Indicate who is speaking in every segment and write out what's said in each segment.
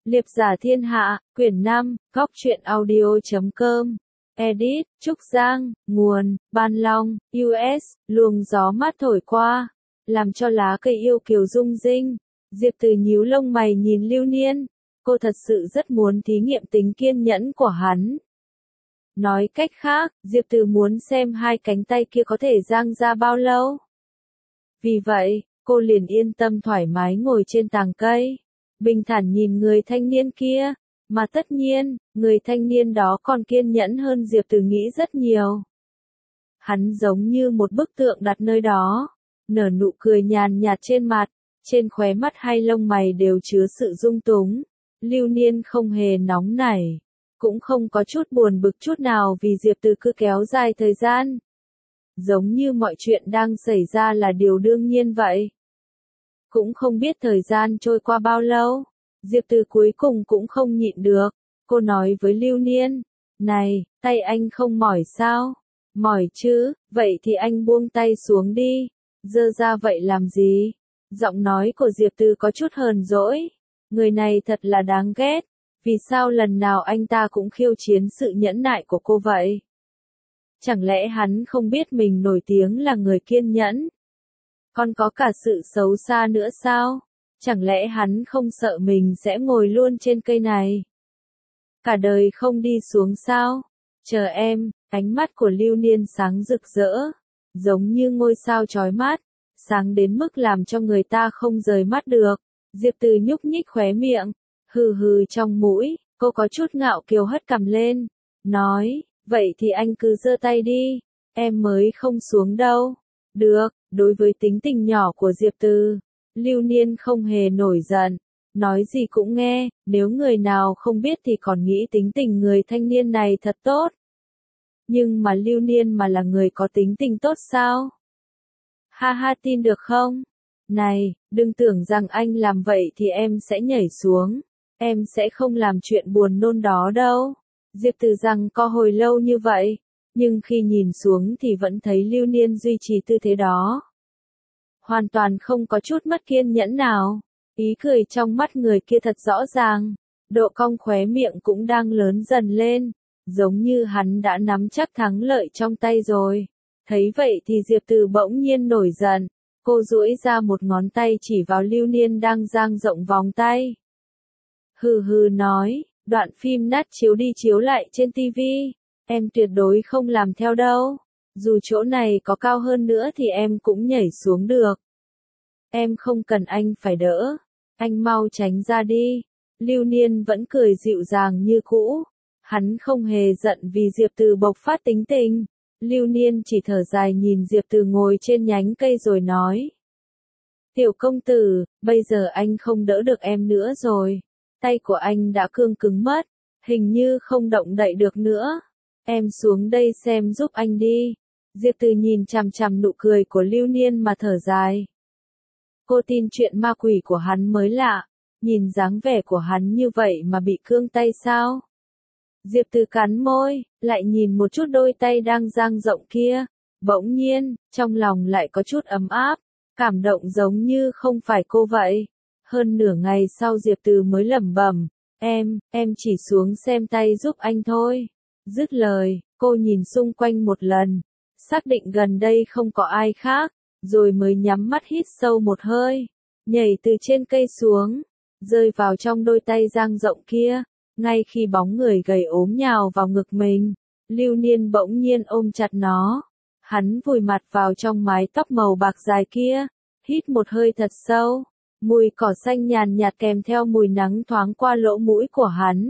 Speaker 1: Liệp giả thiên hạ, quyển 5, góc truyện audio.com. Edit, Trúc Giang, nguồn, Ban Long, US, luồng gió mát thổi qua, làm cho lá cây yêu kiều rung rinh. Diệp Từ nhíu lông mày nhìn Lưu Niên, cô thật sự rất muốn thí nghiệm tính kiên nhẫn của hắn. Nói cách khác, Diệp Từ muốn xem hai cánh tay kia có thể dang ra bao lâu. Vì vậy, cô liền yên tâm thoải mái ngồi trên tàng cây, bình thản nhìn người thanh niên kia, mà tất nhiên, người thanh niên đó còn kiên nhẫn hơn Diệp Từ nghĩ rất nhiều. Hắn giống như một bức tượng đặt nơi đó, nở nụ cười nhàn nhạt trên mặt, trên khóe mắt hay lông mày đều chứa sự dung túng. Lưu Niên không hề nóng nảy, cũng không có chút buồn bực chút nào vì Diệp Từ cứ kéo dài thời gian. Giống như mọi chuyện đang xảy ra là điều đương nhiên vậy. Cũng không biết thời gian trôi qua bao lâu, Diệp Từ cuối cùng cũng không nhịn được, cô nói với Lưu Niên, này, tay anh không mỏi sao? Mỏi chứ, vậy thì anh buông tay xuống đi, giơ ra vậy làm gì? Giọng nói của Diệp Từ có chút hờn dỗi, người này thật là đáng ghét, vì sao lần nào anh ta cũng khiêu chiến sự nhẫn nại của cô vậy? Chẳng lẽ hắn không biết mình nổi tiếng là người kiên nhẫn? Còn có cả sự xấu xa nữa sao? Chẳng lẽ hắn không sợ mình sẽ ngồi luôn trên cây này? Cả đời không đi xuống sao? Chờ em, ánh mắt của Lưu Niên sáng rực rỡ, giống như ngôi sao chói mắt, sáng đến mức làm cho người ta không rời mắt được. Diệp Từ nhúc nhích khóe miệng, hừ hừ trong mũi, cô có chút ngạo kiều hất cằm lên, nói, vậy thì anh cứ giơ tay đi, em mới không xuống đâu. Được, đối với tính tình nhỏ của Diệp Từ, Lưu Niên không hề nổi giận, nói gì cũng nghe, nếu người nào không biết thì còn nghĩ tính tình người thanh niên này thật tốt. Nhưng mà Lưu Niên mà là người có tính tình tốt sao? Ha ha, tin được không? Này, đừng tưởng rằng anh làm vậy thì em sẽ nhảy xuống, em sẽ không làm chuyện buồn nôn đó đâu. Diệp Từ rằng co hồi lâu như vậy, nhưng khi nhìn xuống thì vẫn thấy Lưu Niên duy trì tư thế đó. Hoàn toàn không có chút mất kiên nhẫn nào, ý cười trong mắt người kia thật rõ ràng, độ cong khóe miệng cũng đang lớn dần lên, giống như hắn đã nắm chắc thắng lợi trong tay rồi. Thấy vậy thì Diệp Từ bỗng nhiên nổi giận, cô duỗi ra một ngón tay chỉ vào Lưu Niên đang dang rộng vòng tay. Hừ hừ nói, đoạn phim nát chiếu đi chiếu lại trên TV, em tuyệt đối không làm theo đâu, dù chỗ này có cao hơn nữa thì em cũng nhảy xuống được. Em không cần anh phải đỡ, anh mau tránh ra đi. Lưu Niên vẫn cười dịu dàng như cũ, hắn không hề giận vì Diệp Từ bộc phát tính tình. Lưu Niên chỉ thở dài nhìn Diệp Từ ngồi trên nhánh cây rồi nói. Tiểu công tử, bây giờ anh không đỡ được em nữa rồi, tay của anh đã cương cứng mất, hình như không động đậy được nữa. Em xuống đây xem giúp anh đi. Diệp Từ nhìn chằm chằm nụ cười của Lưu Niên mà thở dài. Cô tin chuyện ma quỷ của hắn mới lạ, nhìn dáng vẻ của hắn như vậy mà bị cương tay sao? Diệp Từ cắn môi, lại nhìn một chút đôi tay đang dang rộng kia, bỗng nhiên, trong lòng lại có chút ấm áp, cảm động giống như không phải cô vậy. Hơn nửa ngày sau Diệp Từ mới lẩm bẩm, em chỉ xuống xem tay giúp anh thôi. Dứt lời, cô nhìn xung quanh một lần, xác định gần đây không có ai khác, rồi mới nhắm mắt hít sâu một hơi, nhảy từ trên cây xuống, rơi vào trong đôi tay dang rộng kia. Ngay khi bóng người gầy ốm nhào vào ngực mình, Lưu Niên bỗng nhiên ôm chặt nó. Hắn vùi mặt vào trong mái tóc màu bạc dài kia, hít một hơi thật sâu, mùi cỏ xanh nhàn nhạt kèm theo mùi nắng thoáng qua lỗ mũi của hắn,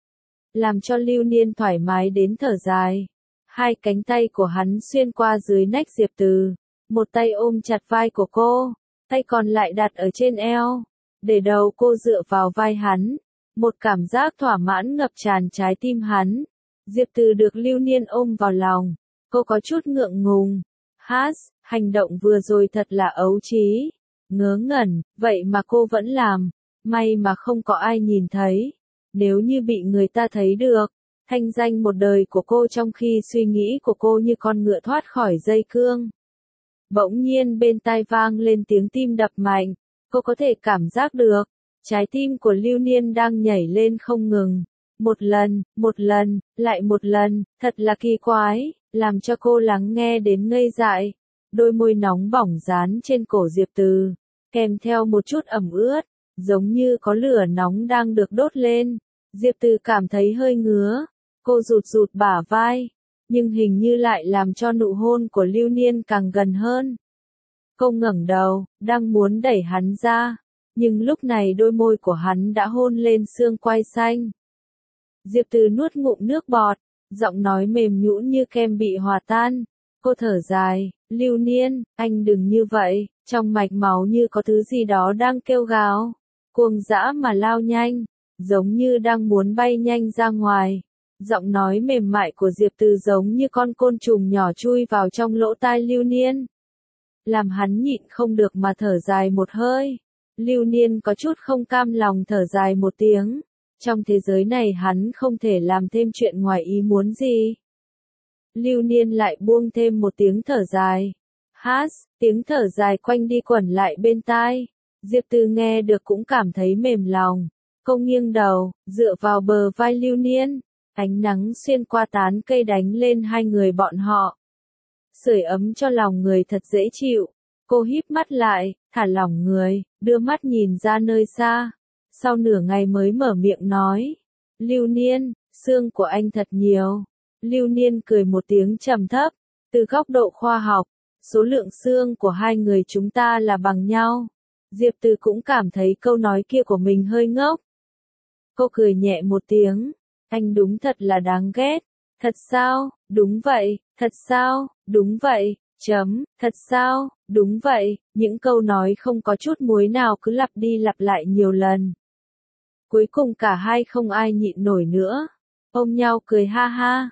Speaker 1: làm cho Lưu Niên thoải mái đến thở dài. Hai cánh tay của hắn xuyên qua dưới nách Diệp Từ, một tay ôm chặt vai của cô, tay còn lại đặt ở trên eo, để đầu cô dựa vào vai hắn. Một cảm giác thỏa mãn ngập tràn trái tim hắn. Diệp Từ được Lưu Niên ôm vào lòng, cô có chút ngượng ngùng. Hành động vừa rồi thật là ấu trí, ngớ ngẩn, vậy mà cô vẫn làm, may mà không có ai nhìn thấy. Nếu như bị người ta thấy được, thanh danh một đời của cô trong khi suy nghĩ của cô như con ngựa thoát khỏi dây cương. Bỗng nhiên bên tai vang lên tiếng tim đập mạnh, cô có thể cảm giác được. Trái tim của Lưu Niên đang nhảy lên không ngừng. Một lần, lại một lần, thật là kỳ quái, làm cho cô lắng nghe đến ngây dại. Đôi môi nóng bỏng dán trên cổ Diệp Từ, kèm theo một chút ẩm ướt, giống như có lửa nóng đang được đốt lên. Diệp Từ cảm thấy hơi ngứa, cô rụt rụt bả vai, nhưng hình như lại làm cho nụ hôn của Lưu Niên càng gần hơn. Cô ngẩng đầu, đang muốn đẩy hắn ra, nhưng lúc này đôi môi của hắn đã hôn lên xương quai xanh. Diệp Từ nuốt ngụm nước bọt, giọng nói mềm nhũn như kem bị hòa tan. Cô thở dài, Lưu Niên, anh đừng như vậy, trong mạch máu như có thứ gì đó đang kêu gào, cuồng dã mà lao nhanh, giống như đang muốn bay nhanh ra ngoài. Giọng nói mềm mại của Diệp Từ giống như con côn trùng nhỏ chui vào trong lỗ tai Lưu Niên, làm hắn nhịn không được mà thở dài một hơi. Lưu Niên có chút không cam lòng thở dài một tiếng. Trong thế giới này hắn không thể làm thêm chuyện ngoài ý muốn gì. Lưu Niên lại buông thêm một tiếng thở dài. Hát, tiếng thở dài quanh đi quẩn lại bên tai. Diệp Từ nghe được cũng cảm thấy mềm lòng. Cô nghiêng đầu, dựa vào bờ vai Lưu Niên. Ánh nắng xuyên qua tán cây đánh lên hai người bọn họ, sưởi ấm cho lòng người thật dễ chịu. Cô híp mắt lại, thả lỏng người, đưa mắt nhìn ra nơi xa. Sau nửa ngày mới mở miệng nói. Lưu Niên, xương của anh thật nhiều. Lưu Niên cười một tiếng trầm thấp. Từ góc độ khoa học, số lượng xương của hai người chúng ta là bằng nhau. Diệp Từ cũng cảm thấy câu nói kia của mình hơi ngốc. Cô cười nhẹ một tiếng. Anh đúng thật là đáng ghét. Thật sao? Đúng vậy. Thật sao? Đúng vậy. Thật sao? Đúng vậy. Những câu nói không có chút muối nào cứ lặp đi lặp lại nhiều lần. Cuối cùng cả hai không ai nhịn nổi nữa. Ôm nhau cười ha ha.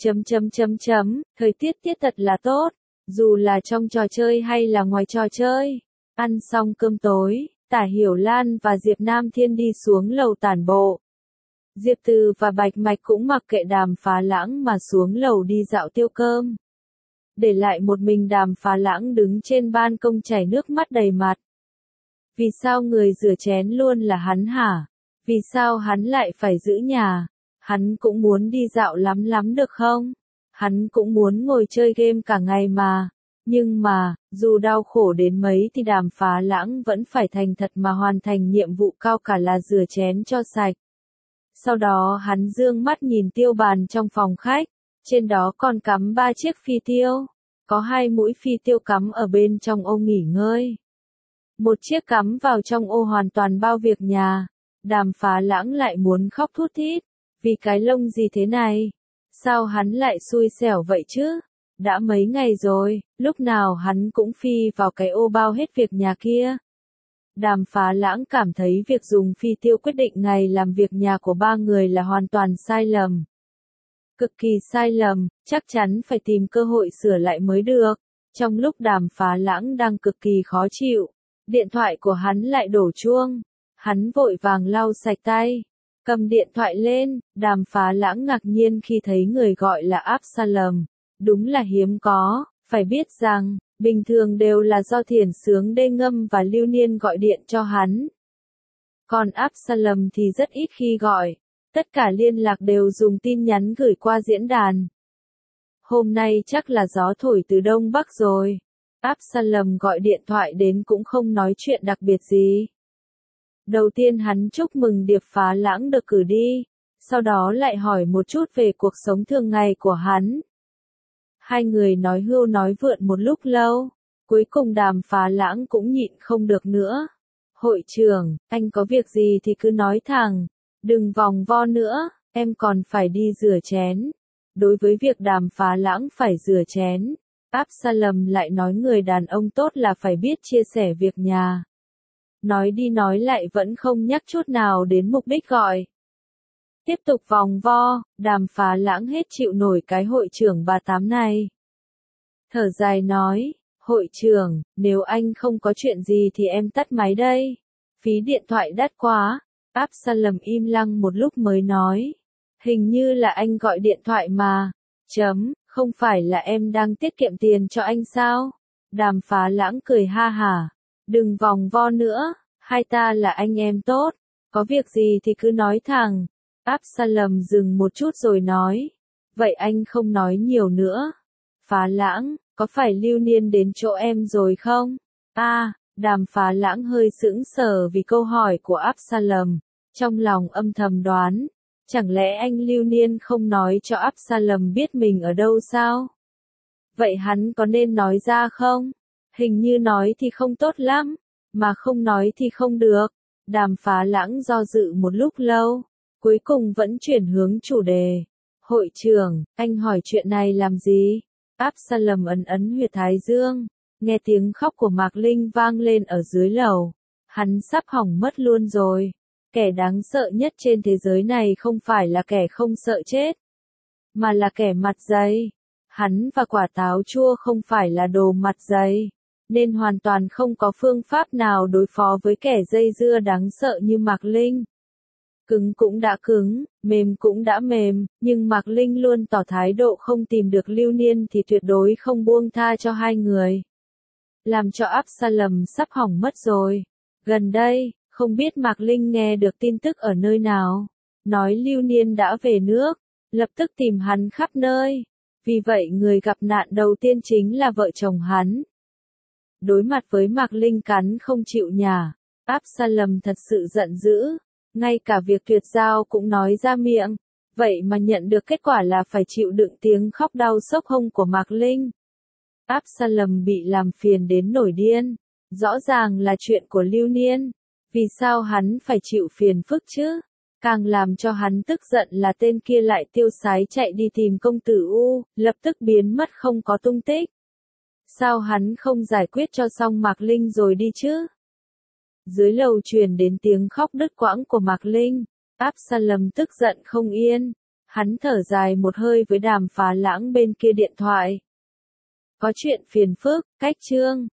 Speaker 1: Thời tiết thật là tốt. Dù là trong trò chơi hay là ngoài trò chơi. Ăn xong cơm tối, Tả Hiểu Lan và Diệp Nam Thiên đi xuống lầu tản bộ. Diệp Từ và Bạch Mạch cũng mặc kệ Đàm Phá Lãng mà xuống lầu đi dạo tiêu cơm. Để lại một mình Đàm Phá Lãng đứng trên ban công chảy nước mắt đầy mặt. Vì sao người rửa chén luôn là hắn hả? Vì sao hắn lại phải giữ nhà? Hắn cũng muốn đi dạo lắm được không? Hắn cũng muốn ngồi chơi game cả ngày mà. Nhưng mà, dù đau khổ đến mấy thì Đàm Phá Lãng vẫn phải thành thật mà hoàn thành nhiệm vụ cao cả là rửa chén cho sạch. Sau đó hắn dương mắt nhìn tiêu bàn trong phòng khách. Trên đó còn cắm 3 chiếc phi tiêu. Có 2 mũi phi tiêu cắm ở bên trong ô nghỉ ngơi. Một chiếc cắm vào trong ô hoàn toàn bao việc nhà. Đàm Phá Lãng lại muốn khóc thút thít. Vì cái lông gì thế này? Sao hắn lại xui xẻo vậy chứ? Đã mấy ngày rồi, lúc nào hắn cũng phi vào cái ô bao hết việc nhà kia. Đàm Phá Lãng cảm thấy việc dùng phi tiêu quyết định ngày làm việc nhà của 3 người là hoàn toàn sai lầm. Cực kỳ sai lầm, chắc chắn phải tìm cơ hội sửa lại mới được. Trong lúc Đàm Phá Lãng đang cực kỳ khó chịu, điện thoại của hắn lại đổ chuông. Hắn vội vàng lau sạch tay, cầm điện thoại lên. Đàm Phá Lãng ngạc nhiên khi thấy người gọi là Absalom. Đúng là hiếm có, phải biết rằng, bình thường đều là do Thiển Sướng Đê Ngâm và Lưu Niên gọi điện cho hắn. Còn Absalom thì rất ít khi gọi, tất cả liên lạc đều dùng tin nhắn gửi qua diễn đàn. Hôm nay chắc là gió thổi từ Đông Bắc rồi. Absalom gọi điện thoại đến cũng không nói chuyện đặc biệt gì. Đầu tiên hắn chúc mừng Điệp Phá Lãng được cử đi, sau đó lại hỏi một chút về cuộc sống thường ngày của hắn. Hai người nói hưu nói vượn một lúc lâu, cuối cùng Đàm Phá Lãng cũng nhịn không được nữa. Hội trưởng, anh có việc gì thì cứ nói thẳng, đừng vòng vo nữa, em còn phải đi rửa chén. Đối với việc Đàm Phá Lãng phải rửa chén, Absalom lại nói người đàn ông tốt là phải biết chia sẻ việc nhà. Nói đi nói lại vẫn không nhắc chút nào đến mục đích gọi. Tiếp tục vòng vo, Đàm Phá Lãng hết chịu nổi cái hội trưởng bà tám này. Thở dài nói, hội trưởng, nếu anh không có chuyện gì thì em tắt máy đây. Phí điện thoại đắt quá. Absalom im lặng một lúc mới nói. Hình như là anh gọi điện thoại mà. Không phải là em đang tiết kiệm tiền cho anh sao? Đàm Phá Lãng cười ha hả. Đừng vòng vo nữa. Hai ta là anh em tốt, có việc gì thì cứ nói thẳng. Absalom dừng một chút rồi nói. Vậy anh không nói nhiều nữa. Phá Lãng, có phải Lưu Niên đến chỗ em rồi không? Đàm Phá Lãng hơi sững sờ vì câu hỏi của Absalom, trong lòng âm thầm đoán, chẳng lẽ anh Lưu Niên không nói cho Absalom biết mình ở đâu sao? Vậy hắn có nên nói ra không? Hình như nói thì không tốt lắm, mà không nói thì không được. Đàm Phá Lãng do dự một lúc lâu, cuối cùng vẫn chuyển hướng chủ đề. Hội trưởng, anh hỏi chuyện này làm gì? Absalom ấn ấn huyệt thái dương, nghe tiếng khóc của Mạc Linh vang lên ở dưới lầu. Hắn sắp hỏng mất luôn rồi. Kẻ đáng sợ nhất trên thế giới này không phải là kẻ không sợ chết, mà là kẻ mặt dày. Hắn và quả táo chua không phải là đồ mặt dày, nên hoàn toàn không có phương pháp nào đối phó với kẻ dây dưa đáng sợ như Mạc Linh. Cứng cũng đã cứng, mềm cũng đã mềm, nhưng Mạc Linh luôn tỏ thái độ không tìm được Lưu Niên thì tuyệt đối không buông tha cho hai người. Làm cho Absalom sắp hỏng mất rồi. Gần đây, không biết Mạc Linh nghe được tin tức ở nơi nào, nói Lưu Niên đã về nước, lập tức tìm hắn khắp nơi. Vì vậy người gặp nạn đầu tiên chính là vợ chồng hắn. Đối mặt với Mạc Linh cắn không chịu nhả, Absalom thật sự giận dữ, ngay cả việc tuyệt giao cũng nói ra miệng, vậy mà nhận được kết quả là phải chịu đựng tiếng khóc đau xốc hông của Mạc Linh. Absalom bị làm phiền đến nổi điên, rõ ràng là chuyện của Lưu Niên, vì sao hắn phải chịu phiền phức chứ? Càng làm cho hắn tức giận là tên kia lại tiêu sái chạy đi tìm công tử U, lập tức biến mất không có tung tích. Sao hắn không giải quyết cho xong Mạc Linh rồi đi chứ? Dưới lầu truyền đến tiếng khóc đứt quãng của Mạc Linh, Absalom tức giận không yên, hắn thở dài một hơi với Đàm Phá Lãng bên kia điện thoại. Có chuyện phiền phức, cách chương.